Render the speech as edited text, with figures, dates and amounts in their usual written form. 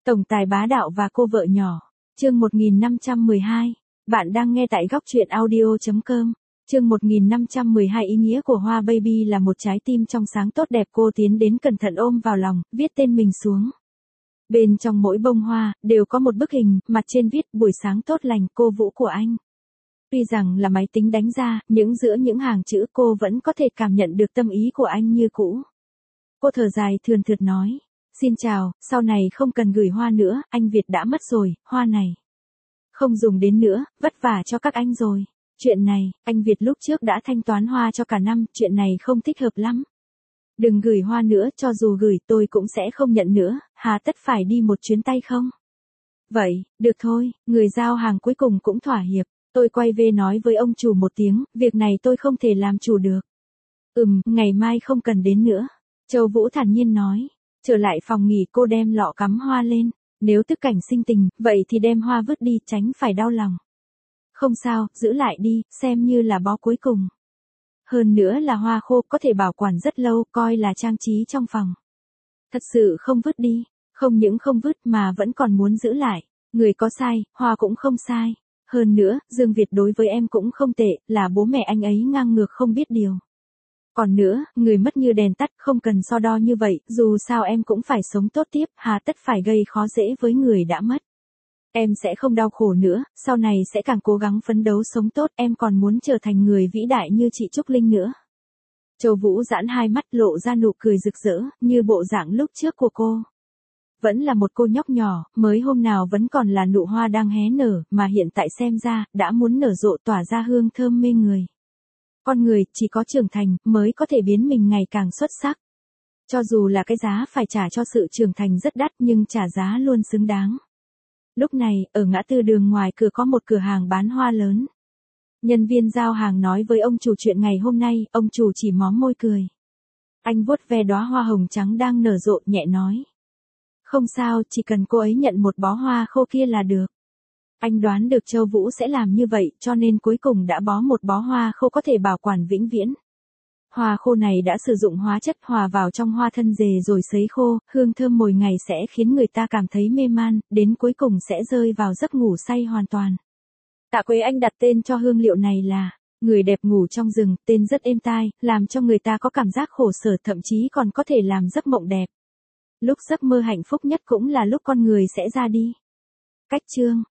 Tổng tài bá đạo và cô vợ nhỏ. Chương 1512. Bạn đang nghe tại góc truyện audio.com. Chương 1512. Ý nghĩa của hoa baby là một trái tim trong sáng tốt đẹp. Cô tiến đến cẩn thận ôm vào lòng, viết tên mình xuống. Bên trong mỗi bông hoa, đều có một bức hình, mặt trên viết buổi sáng tốt lành, cô Vũ của anh. Tuy rằng là máy tính đánh ra, nhưng giữa những hàng chữ cô vẫn có thể cảm nhận được tâm ý của anh như cũ. Cô thở dài thườn thượt nói. Xin chào, sau này không cần gửi hoa nữa, anh Việt đã mất rồi, hoa này không dùng đến nữa, vất vả cho các anh rồi. Chuyện này, anh Việt lúc trước đã thanh toán hoa cho cả năm, chuyện này không thích hợp lắm. Đừng gửi hoa nữa, cho dù gửi tôi cũng sẽ không nhận nữa, hà tất phải đi một chuyến tay không? Vậy, được thôi, người giao hàng cuối cùng cũng thỏa hiệp. Tôi quay về nói với ông chủ một tiếng, việc này tôi không thể làm chủ được. Ngày mai không cần đến nữa. Châu Vũ thản nhiên nói. Trở lại phòng nghỉ cô đem lọ cắm hoa lên. Nếu tức cảnh sinh tình, vậy thì đem hoa vứt đi, tránh phải đau lòng. Không sao, giữ lại đi, xem như là bó cuối cùng. Hơn nữa là hoa khô, có thể bảo quản rất lâu, coi là trang trí trong phòng. Thật sự không vứt đi, không những không vứt mà vẫn còn muốn giữ lại. Người có sai, hoa cũng không sai. Hơn nữa, Dương Việt đối với em cũng không tệ, là bố mẹ anh ấy ngang ngược không biết điều. Còn nữa, người mất như đèn tắt, không cần so đo như vậy, dù sao em cũng phải sống tốt tiếp, hà tất phải gây khó dễ với người đã mất. Em sẽ không đau khổ nữa, sau này sẽ càng cố gắng phấn đấu sống tốt, em còn muốn trở thành người vĩ đại như chị Trúc Linh nữa. Châu Vũ giãn hai mắt lộ ra nụ cười rực rỡ, như bộ dạng lúc trước của cô. Vẫn là một cô nhóc nhỏ, mới hôm nào vẫn còn là nụ hoa đang hé nở, mà hiện tại xem ra, đã muốn nở rộ tỏa ra hương thơm mê người. Con người, chỉ có trưởng thành, mới có thể biến mình ngày càng xuất sắc. Cho dù là cái giá phải trả cho sự trưởng thành rất đắt nhưng trả giá luôn xứng đáng. Lúc này, ở ngã tư đường ngoài cửa có một cửa hàng bán hoa lớn. Nhân viên giao hàng nói với ông chủ chuyện ngày hôm nay, ông chủ chỉ móm môi cười. Anh vuốt ve đóa hoa hồng trắng đang nở rộ nhẹ nói. Không sao, chỉ cần cô ấy nhận một bó hoa khô kia là được. Anh đoán được Châu Vũ sẽ làm như vậy, cho nên cuối cùng đã bó một bó hoa khô có thể bảo quản vĩnh viễn. Hoa khô này đã sử dụng hóa chất hòa vào trong hoa thân dề rồi sấy khô, hương thơm mồi ngày sẽ khiến người ta cảm thấy mê man, đến cuối cùng sẽ rơi vào giấc ngủ say hoàn toàn. Tạ Quế Anh đặt tên cho hương liệu này là Người đẹp ngủ trong rừng, tên rất êm tai, làm cho người ta có cảm giác khổ sở, thậm chí còn có thể làm giấc mộng đẹp. Lúc giấc mơ hạnh phúc nhất cũng là lúc con người sẽ ra đi. Cách chương